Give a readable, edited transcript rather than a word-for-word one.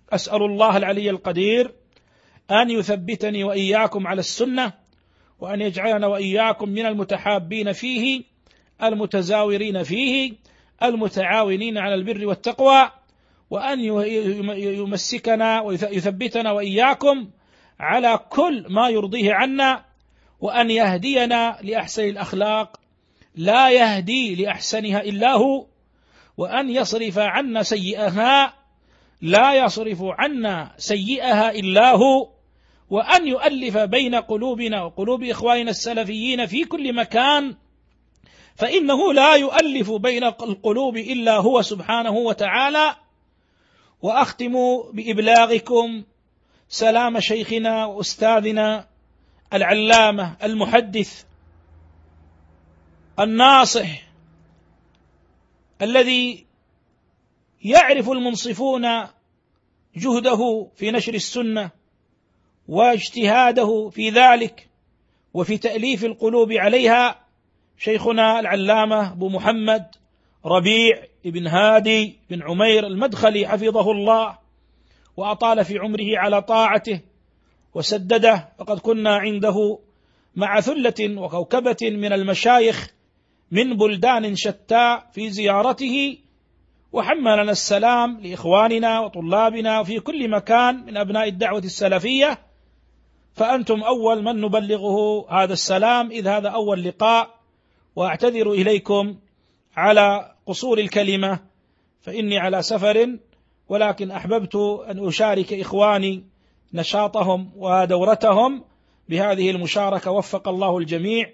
أسأل الله العلي القدير أن يثبتني وإياكم على السنة، وأن يجعلنا وإياكم من المتحابين فيه، المتزاورين فيه، المتعاونين على البر والتقوى، وأن يمسكنا ويثبتنا وإياكم على كل ما يرضيه عنا، وأن يهدينا لأحسن الأخلاق لا يهدي لأحسنها إلا هو، وأن يصرف عنا سيئها لا يصرف عنا سيئها إلا هو، وأن يؤلف بين قلوبنا وقلوب إخواننا السلفيين في كل مكان، فإنه لا يؤلف بين القلوب إلا هو سبحانه وتعالى. وأختم بإبلاغكم سلام شيخنا وأستاذنا العلامة المحدث الناصح الذي يعرف المنصفون جهده في نشر السنة واجتهاده في ذلك وفي تأليف القلوب عليها، شيخنا العلامة أبو محمد ربيع بن هادي بن عمير المدخلي حفظه الله وأطال في عمره على طاعته وسدده. فقد كنا عنده مع ثلة وكوكبة من المشايخ من بلدان شتى في زيارته، وحملنا السلام لإخواننا وطلابنا في كل مكان من أبناء الدعوة السلفية، فأنتم أول من نبلغه هذا السلام، إذ هذا أول لقاء، وأعتذر إليكم على قصور الكلمة فإني على سفر، ولكن أحببت أن أشارك إخواني نشاطهم ودورتهم بهذه المشاركة، وفق الله الجميع